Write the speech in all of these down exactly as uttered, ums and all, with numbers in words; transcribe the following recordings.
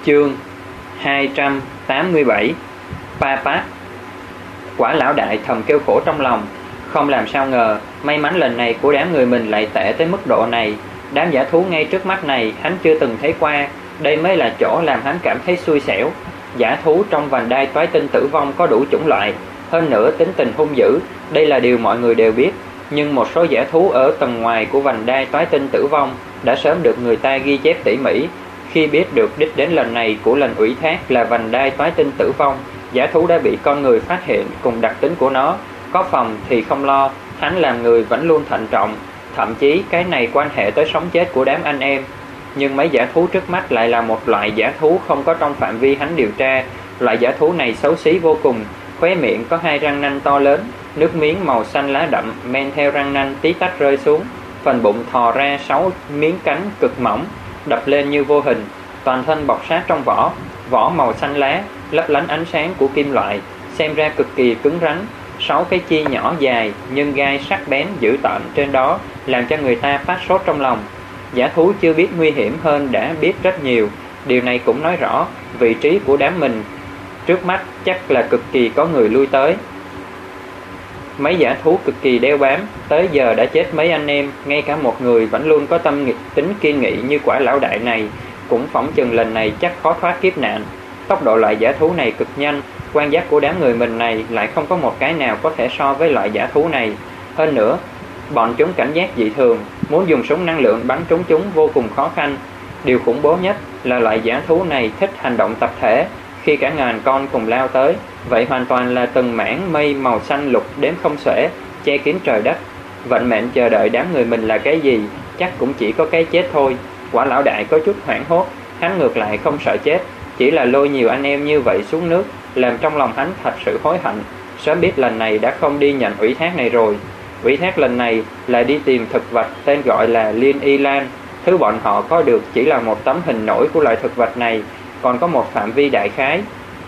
Chương hai trăm tám mươi bảy. Papat. Quả lão đại thầm kêu khổ trong lòng, không làm sao ngờ may mắn lần này của đám người mình lại tệ tới mức độ này. Đám giả thú ngay trước mắt này hắn chưa từng thấy qua, đây mới là chỗ làm hắn cảm thấy xui xẻo. Giả thú trong vành đai toái tinh tử vong có đủ chủng loại, hơn nữa tính tình hung dữ, đây là điều mọi người đều biết. Nhưng một số giả thú ở tầng ngoài của vành đai toái tinh tử vong đã sớm được người ta ghi chép tỉ mỉ. Khi biết được đích đến lần này của lần ủy thác là vành đai toái tinh tử vong, giả thú đã bị con người phát hiện cùng đặc tính của nó. Có phòng thì không lo, hắn làm người vẫn luôn thận trọng, thậm chí cái này quan hệ tới sống chết của đám anh em. Nhưng mấy giả thú trước mắt lại là một loại giả thú không có trong phạm vi hắn điều tra. Loại giả thú này xấu xí vô cùng, khóe miệng có hai răng nanh to lớn, nước miếng màu xanh lá đậm men theo răng nanh tí tách rơi xuống, phần bụng thò ra sáu miếng cánh cực mỏng, đập lên như vô hình, toàn thân bọc sát trong vỏ, vỏ màu xanh lá, lấp lánh ánh sáng của kim loại, xem ra cực kỳ cứng rắn. Sáu cái chi nhỏ dài nhưng gai sắc bén dữ tợn trên đó làm cho người ta phát sốt trong lòng. Giả thú chưa biết nguy hiểm hơn đã biết rất nhiều, điều này cũng nói rõ vị trí của đám mình trước mắt chắc là cực kỳ có người lui tới. Mấy giả thú cực kỳ đeo bám, tới giờ đã chết mấy anh em, ngay cả một người vẫn luôn có tâm nghịch tính kiên nghị như quả lão đại này cũng phỏng chừng lần này chắc khó thoát kiếp nạn. Tốc độ loại giả thú này cực nhanh, quan giác của đám người mình này lại không có một cái nào có thể so với loại giả thú này. Hơn nữa, bọn chúng cảnh giác dị thường, muốn dùng súng năng lượng bắn trúng chúng vô cùng khó khăn. Điều khủng bố nhất là loại giả thú này thích hành động tập thể, khi cả ngàn con cùng lao tới, vậy hoàn toàn là từng mảng mây màu xanh lục đếm không xuể, che kín trời đất. Vận mệnh chờ đợi đám người mình là cái gì, chắc cũng chỉ có cái chết thôi. Quả lão đại có chút hoảng hốt, hắn ngược lại không sợ chết, chỉ là lôi nhiều anh em như vậy xuống nước, làm trong lòng hắn thật sự hối hận. Sớm biết lần này đã không đi nhận ủy thác này rồi. Ủy thác lần này là đi tìm thực vật tên gọi là Liên Y Lan. Thứ bọn họ có được chỉ là một tấm hình nổi của loại thực vật này, còn có một phạm vi đại khái.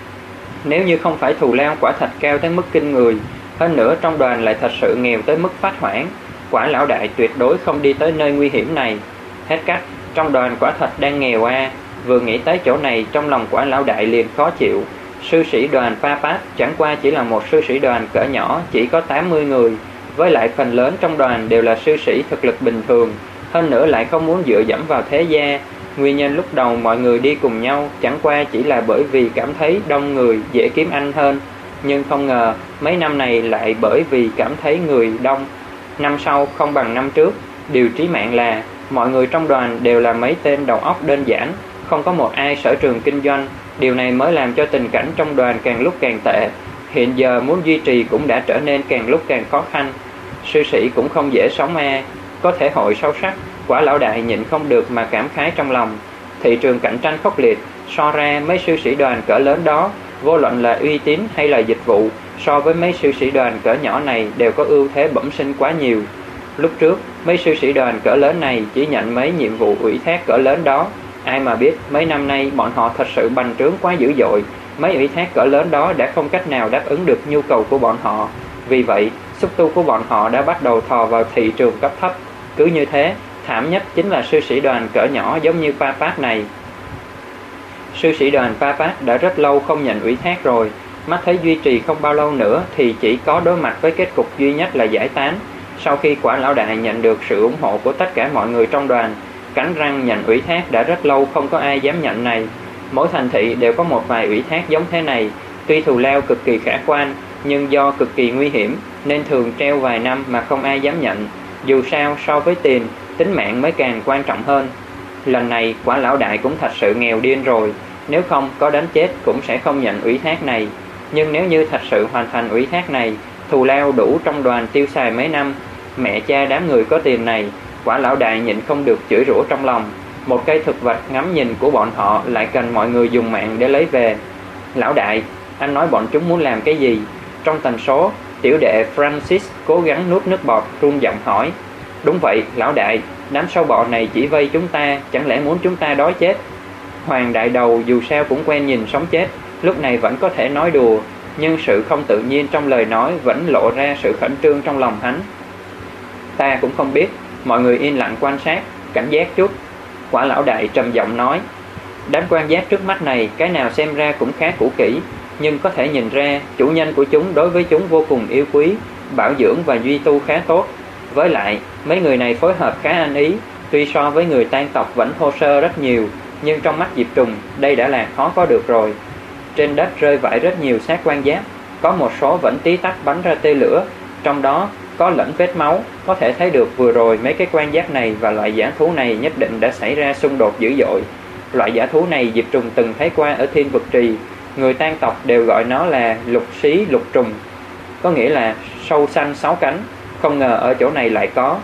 Nếu như không phải thù lao quả thật cao tới mức kinh người, hơn nữa trong đoàn lại thật sự nghèo tới mức phát hoảng, quả lão đại tuyệt đối không đi tới nơi nguy hiểm này. Hết cách, trong đoàn quả thật đang nghèo a. À. Vừa nghĩ tới chỗ này trong lòng quả lão đại liền khó chịu. Sư sĩ đoàn Papat chẳng qua chỉ là một sư sĩ đoàn cỡ nhỏ, chỉ có tám mươi người, với lại phần lớn trong đoàn đều là sư sĩ thực lực bình thường, hơn nữa lại không muốn dựa dẫm vào thế gia. Nguyên nhân lúc đầu mọi người đi cùng nhau chẳng qua chỉ là bởi vì cảm thấy đông người dễ kiếm ăn hơn, nhưng không ngờ mấy năm này lại bởi vì cảm thấy người đông, năm sau không bằng năm trước. Điều trí mạng là mọi người trong đoàn đều là mấy tên đầu óc đơn giản, không có một ai sở trường kinh doanh. Điều này mới làm cho tình cảnh trong đoàn càng lúc càng tệ, hiện giờ muốn duy trì cũng đã trở nên càng lúc càng khó khăn. Sư sĩ cũng không dễ sống a. À. Có thể hội sâu sắc, quả lão đại nhịn không được mà cảm khái trong lòng. Thị trường cạnh tranh khốc liệt, so ra mấy sư sĩ đoàn cỡ lớn đó, vô luận là uy tín hay là dịch vụ, so với mấy sư sĩ đoàn cỡ nhỏ này đều có ưu thế bẩm sinh quá nhiều. Lúc trước, mấy sư sĩ đoàn cỡ lớn này chỉ nhận mấy nhiệm vụ ủy thác cỡ lớn đó. Ai mà biết mấy năm nay bọn họ thật sự bành trướng quá dữ dội, mấy ủy thác cỡ lớn đó đã không cách nào đáp ứng được nhu cầu của bọn họ. Vì vậy, xúc tu của bọn họ đã bắt đầu thò vào thị trường cấp thấp. Cứ như thế, thảm nhất chính là sư sĩ đoàn cỡ nhỏ giống như Papat này. Sư sĩ đoàn Papat đã rất lâu không nhận ủy thác rồi, mắt thấy duy trì không bao lâu nữa thì chỉ có đối mặt với kết cục duy nhất là giải tán. Sau khi quả lão đại nhận được sự ủng hộ của tất cả mọi người trong đoàn, cắn răng nhận ủy thác đã rất lâu không có ai dám nhận này. Mỗi thành thị đều có một vài ủy thác giống thế này, tuy thù lao cực kỳ khả quan, nhưng do cực kỳ nguy hiểm nên thường treo vài năm mà không ai dám nhận. Dù sao so với tiền, tính mạng mới càng quan trọng hơn. Lần này quả lão đại cũng thật sự nghèo điên rồi, nếu không có đánh chết cũng sẽ không nhận ủy thác này. Nhưng nếu như thật sự hoàn thành ủy thác này, thù lao đủ trong đoàn tiêu xài mấy năm. Mẹ cha đám người có tiền này, quả lão đại nhịn không được chửi rủa trong lòng. Một cây thực vật ngắm nhìn của bọn họ lại cần mọi người dùng mạng để lấy về. Lão đại, anh nói bọn chúng muốn làm cái gì? Trong tần số, tiểu đệ Francis cố gắng nuốt nước bọt, run giọng hỏi. Đúng vậy, lão đại, đám sâu bọ này chỉ vây chúng ta, chẳng lẽ muốn chúng ta đói chết? Hoàng đại đầu dù sao cũng quen nhìn sống chết, lúc này vẫn có thể nói đùa, nhưng sự không tự nhiên trong lời nói vẫn lộ ra sự khẩn trương trong lòng hắn. Ta cũng không biết. Mọi người yên lặng quan sát, cảnh giác chút. Quả lão đại trầm giọng nói. Đám quan giáp trước mắt này cái nào xem ra cũng khá cũ kỹ, nhưng có thể nhìn ra chủ nhân của chúng đối với chúng vô cùng yêu quý, bảo dưỡng và duy tu khá tốt. Với lại, mấy người này phối hợp khá ăn ý, tuy so với người tang tộc vẫn thô sơ rất nhiều, nhưng trong mắt Diệp Trùng, đây đã là khó có được rồi. Trên đất rơi vãi rất nhiều xác quan giáp, có một số vẫn tí tách bắn ra tia lửa, trong đó có lẫn vết máu, có thể thấy được vừa rồi mấy cái quan giáp này và loại giả thú này nhất định đã xảy ra xung đột dữ dội. Loại giả thú này Diệp Trùng từng thấy qua ở Thiên Vực Trì, người tang tộc đều gọi nó là lục xí lục trùng, có nghĩa là sâu xanh sáu cánh, không ngờ ở chỗ này lại có.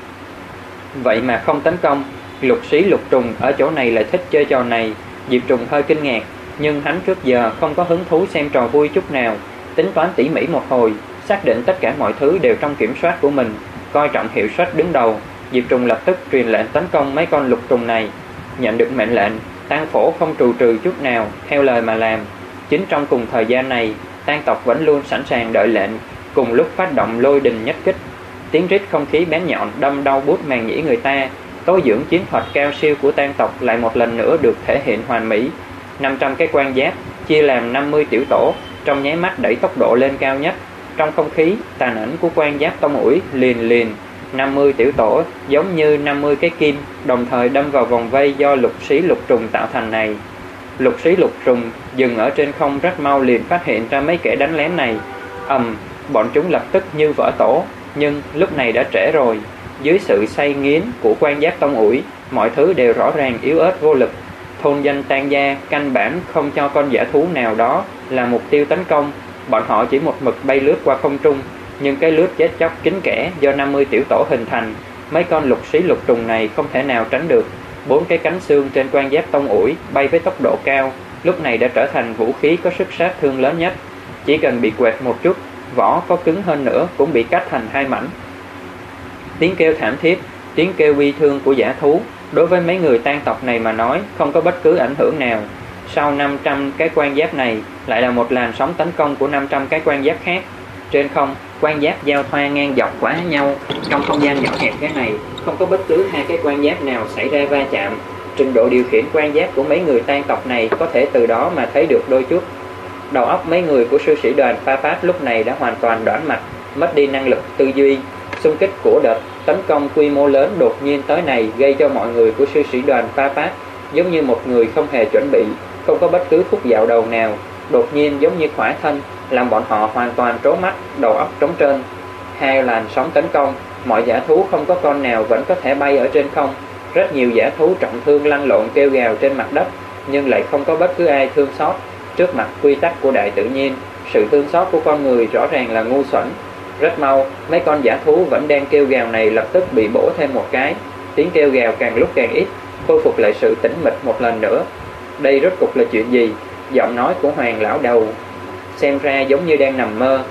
Vậy mà không tấn công, lục xí lục trùng ở chỗ này lại thích chơi trò này. Diệp Trùng hơi kinh ngạc, nhưng hắn trước giờ không có hứng thú xem trò vui chút nào. Tính toán tỉ mỉ một hồi, xác định tất cả mọi thứ đều trong kiểm soát của mình, coi trọng hiệu suất đứng đầu, Diệp Trùng lập tức truyền lệnh tấn công mấy con lục trùng này. Nhận được mệnh lệnh, Tang Phổ không trù trừ chút nào, theo lời mà làm. Chính trong cùng thời gian này, tang tộc vẫn luôn sẵn sàng đợi lệnh, cùng lúc phát động lôi đình nhất kích. Tiếng rít không khí bén nhọn đâm đau buốt màng nhĩ người ta. Tối dưỡng chiến thuật cao siêu của tang tộc lại một lần nữa được thể hiện hoàn mỹ. năm trăm cái quan giáp chia làm năm mươi tiểu tổ, trong nháy mắt đẩy tốc độ lên cao nhất. Trong không khí, tàn ảnh của quan giáp tông ủi liền liền. năm mươi tiểu tổ giống như năm mươi cái kim đồng thời đâm vào vòng vây do lục xí lục trùng tạo thành này. Lục xí lục trùng dừng ở trên không rất mau liền phát hiện ra mấy kẻ đánh lén này. Ầm, bọn chúng lập tức như vỡ tổ, nhưng lúc này đã trễ rồi. Dưới sự say nghiến của quan giáp tông ủi, mọi thứ đều rõ ràng yếu ớt vô lực. Thôn danh Tang gia căn bản không cho con giả thú nào đó là mục tiêu tấn công, bọn họ chỉ một mực bay lướt qua không trung. Nhưng cái lướt chết chóc kín kẽ do năm mươi tiểu tổ hình thành, mấy con lục xí lục trùng này không thể nào tránh được. Bốn cái cánh xương trên quan giáp tông ủi bay với tốc độ cao, lúc này đã trở thành vũ khí có sức sát thương lớn nhất. Chỉ cần bị quẹt một chút, vỏ có cứng hơn nữa cũng bị cắt thành hai mảnh. Tiếng kêu thảm thiết, tiếng kêu bi thương của giả thú, đối với mấy người tang tộc này mà nói không có bất cứ ảnh hưởng nào. Sau năm trăm cái quan giáp này lại là một làn sóng tấn công của năm trăm cái quan giáp khác. Trên không, quan giáp giao thoa ngang dọc quá nhau. Trong không gian nhỏ hẹp thế này, không có bất cứ hai cái quan giáp nào xảy ra va chạm. Trình độ điều khiển quan giáp của mấy người tang tộc này có thể từ đó mà thấy được đôi chút. Đầu óc mấy người của sư sĩ đoàn Pha Pháp lúc này đã hoàn toàn đoản mạch, mất đi năng lực tư duy. Xung kích của đợt tấn công quy mô lớn đột nhiên tới này gây cho mọi người của sư sĩ đoàn Pha Pháp giống như một người không hề chuẩn bị, không có bất cứ khúc dạo đầu nào, đột nhiên giống như khỏa thân, làm bọn họ hoàn toàn trố mắt, đầu óc trống trơn. Hai làn sóng tấn công, mọi giả thú không có con nào vẫn có thể bay ở trên không. Rất nhiều giả thú trọng thương lăn lộn kêu gào trên mặt đất, nhưng lại không có bất cứ ai thương xót. Trước mặt quy tắc của đại tự nhiên, sự thương xót của con người rõ ràng là ngu xuẩn. Rất mau, mấy con giả thú vẫn đang kêu gào này lập tức bị bổ thêm một cái. Tiếng kêu gào càng lúc càng ít, khôi phục lại sự tĩnh mịch một lần nữa. Đây rốt cục là chuyện gì? Giọng nói của Hoàng lão đầu xem ra giống như đang nằm mơ.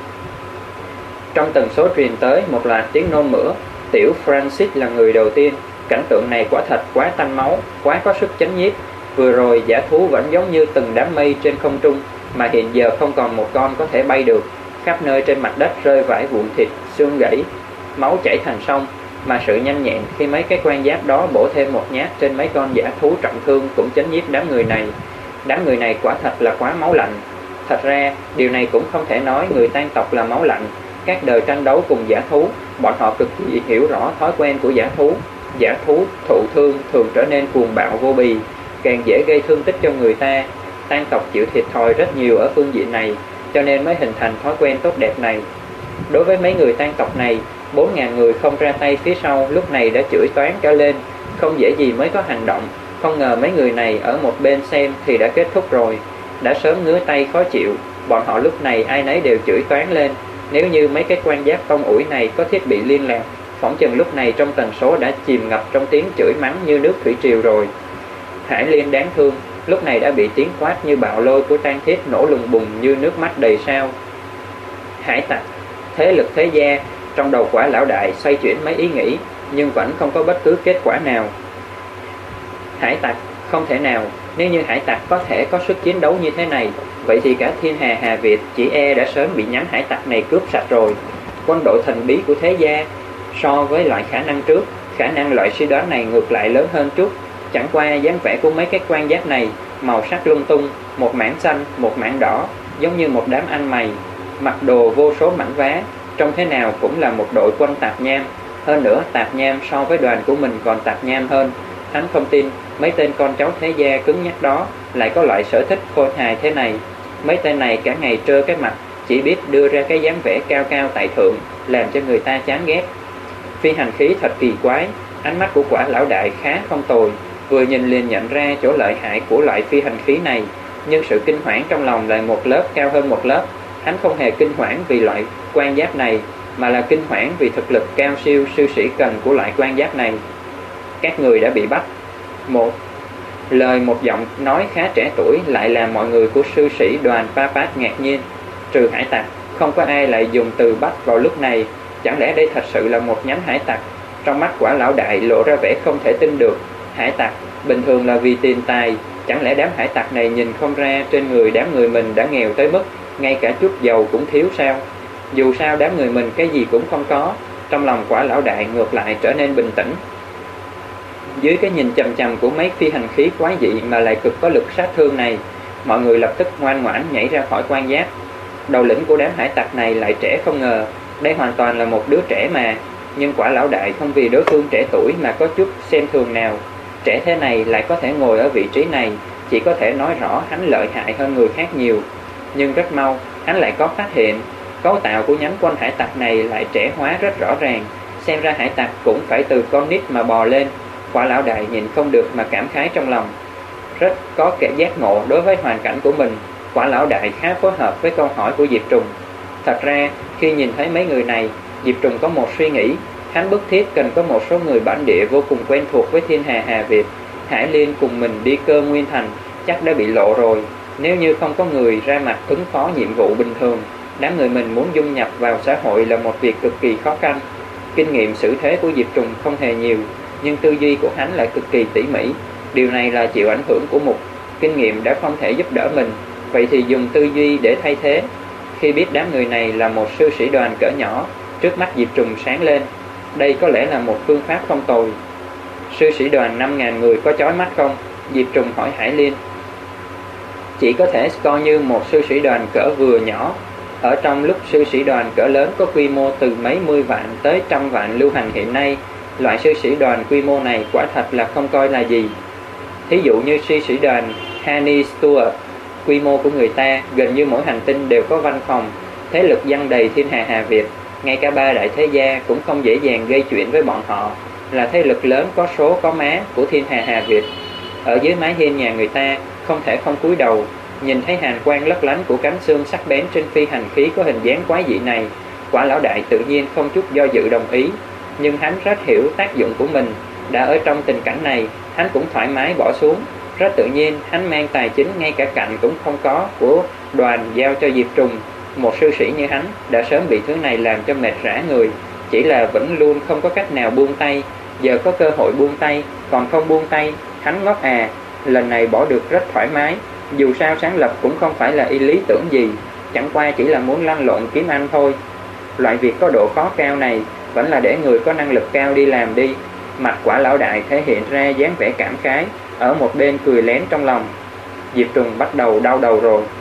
Trong tần số truyền tới một loạt tiếng nôn mửa. Tiểu Francis là người đầu tiên. Cảnh tượng này quả thật quá tanh máu, quá có sức chấn nhiếp. Vừa rồi giả thú vẫn giống như từng đám mây trên không trung, mà hiện giờ không còn một con có thể bay được. Khắp nơi trên mặt đất rơi vãi vụn thịt, xương gãy, máu chảy thành sông. Mà sự nhanh nhẹn khi mấy cái quan giáp đó bổ thêm một nhát trên mấy con giả thú trọng thương cũng chấn nhiếp đám người này. Đám người này quả thật là quá máu lạnh. Thật ra, điều này cũng không thể nói người tang tộc là máu lạnh. Các đời tranh đấu cùng giả thú, bọn họ cực kỳ hiểu rõ thói quen của giả thú. Giả thú thụ thương thường trở nên cuồng bạo vô bì, càng dễ gây thương tích cho người ta. Tang tộc chịu thiệt thòi rất nhiều ở phương diện này, cho nên mới hình thành thói quen tốt đẹp này. Đối với mấy người tang tộc này, bốn ngàn người không ra tay phía sau lúc này đã chửi toán trở lên, không dễ gì mới có hành động. Không ngờ mấy người này ở một bên xem thì đã kết thúc rồi, đã sớm ngứa tay khó chịu. Bọn họ lúc này ai nấy đều chửi toán lên. Nếu như mấy cái quan giáp tông ủi này có thiết bị liên lạc, phỏng chừng lúc này trong tần số đã chìm ngập trong tiếng chửi mắng như nước thủy triều rồi. Hải Liên đáng thương, lúc này đã bị tiếng quát như bạo lôi của tang thiết nổ lùng bùng như nước mắt đầy sao. Hải tặc, thế lực thế gia, trong đầu Quả lão đại xoay chuyển mấy ý nghĩ, nhưng vẫn không có bất cứ kết quả nào. Hải tặc, không thể nào, nếu như hải tặc có thể có sức chiến đấu như thế này, vậy thì cả thiên hà Hà Việt chỉ e đã sớm bị nhánh hải tặc này cướp sạch rồi. Quân đội thần bí của thế gia, so với loại khả năng trước, khả năng loại suy đoán này ngược lại lớn hơn chút. Chẳng qua dáng vẻ của mấy cái quan giáp này màu sắc lung tung, một mảng xanh, một mảng đỏ, giống như một đám anh mày, mặc đồ vô số mảnh vá, trông thế nào cũng là một đội quân tạp nham. Hơn nữa tạp nham so với đoàn của mình còn tạp nham hơn. Hắn không tin mấy tên con cháu thế gia cứng nhắc đó lại có loại sở thích khôi hài thế này. Mấy tên này cả ngày trơ cái mặt, chỉ biết đưa ra cái dáng vẻ cao cao tại thượng, làm cho người ta chán ghét. Phi hành khí thật kỳ quái. Ánh mắt của Quả lão đại khá không tồi, vừa nhìn liền nhận ra chỗ lợi hại của loại phi hành khí này, nhưng sự kinh hoảng trong lòng lại một lớp cao hơn một lớp. Hắn không hề kinh hoảng vì loại quan giáp này, mà là kinh hoảng vì thực lực cao siêu sư sĩ cần của loại quan giáp này. Các người đã bị bắt. Một lời một giọng nói khá trẻ tuổi lại làm mọi người của sư sĩ đoàn Papat ngạc nhiên. Trừ hải tặc, không có ai lại dùng từ bắt vào lúc này. Chẳng lẽ đây thật sự là một nhánh hải tặc? Trong mắt Quả lão đại lộ ra vẻ không thể tin được. Hải tặc bình thường là vì tiền tài, chẳng lẽ đám hải tặc này nhìn không ra trên người đám người mình đã nghèo tới mức ngay cả chút dầu cũng thiếu sao? Dù sao đám người mình cái gì cũng không có. Trong lòng Quả lão đại ngược lại trở nên bình tĩnh. Dưới cái nhìn chằm chằm của mấy phi hành khí quái dị mà lại cực có lực sát thương này, mọi người lập tức ngoan ngoãn nhảy ra khỏi quan giáp. Đầu lĩnh của đám hải tặc này lại trẻ không ngờ, đây hoàn toàn là một đứa trẻ mà. Nhưng Quả lão đại không vì đối phương trẻ tuổi mà có chút xem thường nào. Trẻ thế này lại có thể ngồi ở vị trí này, chỉ có thể nói rõ hắn lợi hại hơn người khác nhiều. Nhưng rất mau, hắn lại có phát hiện, cấu tạo của nhánh quân hải tặc này lại trẻ hóa rất rõ ràng. Xem ra hải tặc cũng phải từ con nít mà bò lên. Quả lão đại nhìn không được mà cảm khái trong lòng. Rất có kẻ giác ngộ đối với hoàn cảnh của mình. Quả lão đại khá phối hợp với câu hỏi của Diệp Trùng. Thật ra, khi nhìn thấy mấy người này, Diệp Trùng có một suy nghĩ. Hắn bức thiết cần có một số người bản địa vô cùng quen thuộc với thiên hà Hà Việt. Hải Liên cùng mình đi Cơ Nguyên Thành chắc đã bị lộ rồi. Nếu như không có người ra mặt ứng phó nhiệm vụ bình thường, đám người mình muốn dung nhập vào xã hội là một việc cực kỳ khó khăn. Kinh nghiệm xử thế của Diệp Trùng không hề nhiều, nhưng tư duy của hắn lại cực kỳ tỉ mỉ. Điều này là chịu ảnh hưởng của Mục. Kinh nghiệm đã không thể giúp đỡ mình, vậy thì dùng tư duy để thay thế. Khi biết đám người này là một sư sĩ đoàn cỡ nhỏ, trước mắt Diệp Trùng sáng lên. Đây có lẽ là một phương pháp không tồi. Sư sĩ đoàn năm nghìn người có chói mắt không? Diệp Trùng hỏi Hải Liên. Chỉ có thể coi như một sư sĩ đoàn cỡ vừa nhỏ. Ở trong lúc sư sĩ đoàn cỡ lớn có quy mô từ mấy mươi vạn tới trăm vạn lưu hành hiện nay, loại sư sĩ đoàn quy mô này quả thật là không coi là gì. Thí dụ như sư sĩ đoàn Hanny Stuart, quy mô của người ta gần như mỗi hành tinh đều có văn phòng, thế lực giăng đầy thiên hà Hà Việt. Ngay cả ba đại thế gia cũng không dễ dàng gây chuyện với bọn họ, là thế lực lớn có số có má của thiên hà Hà Việt. Ở dưới mái hiên nhà người ta, không thể không cúi đầu. Nhìn thấy hàn quang lấp lánh của cánh xương sắc bén trên phi hành khí có hình dáng quái dị này, Quả lão đại tự nhiên không chút do dự đồng ý. Nhưng hắn rất hiểu tác dụng của mình. Đã ở trong tình cảnh này, hắn cũng thoải mái bỏ xuống. Rất tự nhiên, hắn mang tài chính ngay cả cạnh cũng không có của đoàn giao cho Diệp Trùng. Một sư sĩ như hắn đã sớm bị thứ này làm cho mệt rã người, chỉ là vẫn luôn không có cách nào buông tay. Giờ có cơ hội buông tay, còn không buông tay, hắn ngốc à. Lần này bỏ được rất thoải mái. Dù sao sáng lập cũng không phải là ý lý tưởng gì, chẳng qua chỉ là muốn lăn lộn kiếm ăn thôi. Loại việc có độ khó cao này vẫn là để người có năng lực cao đi làm đi. Mặt Quả lão đại thể hiện ra dáng vẻ cảm khái, ở một bên cười lén trong lòng. Diệp Trùng bắt đầu đau đầu rồi.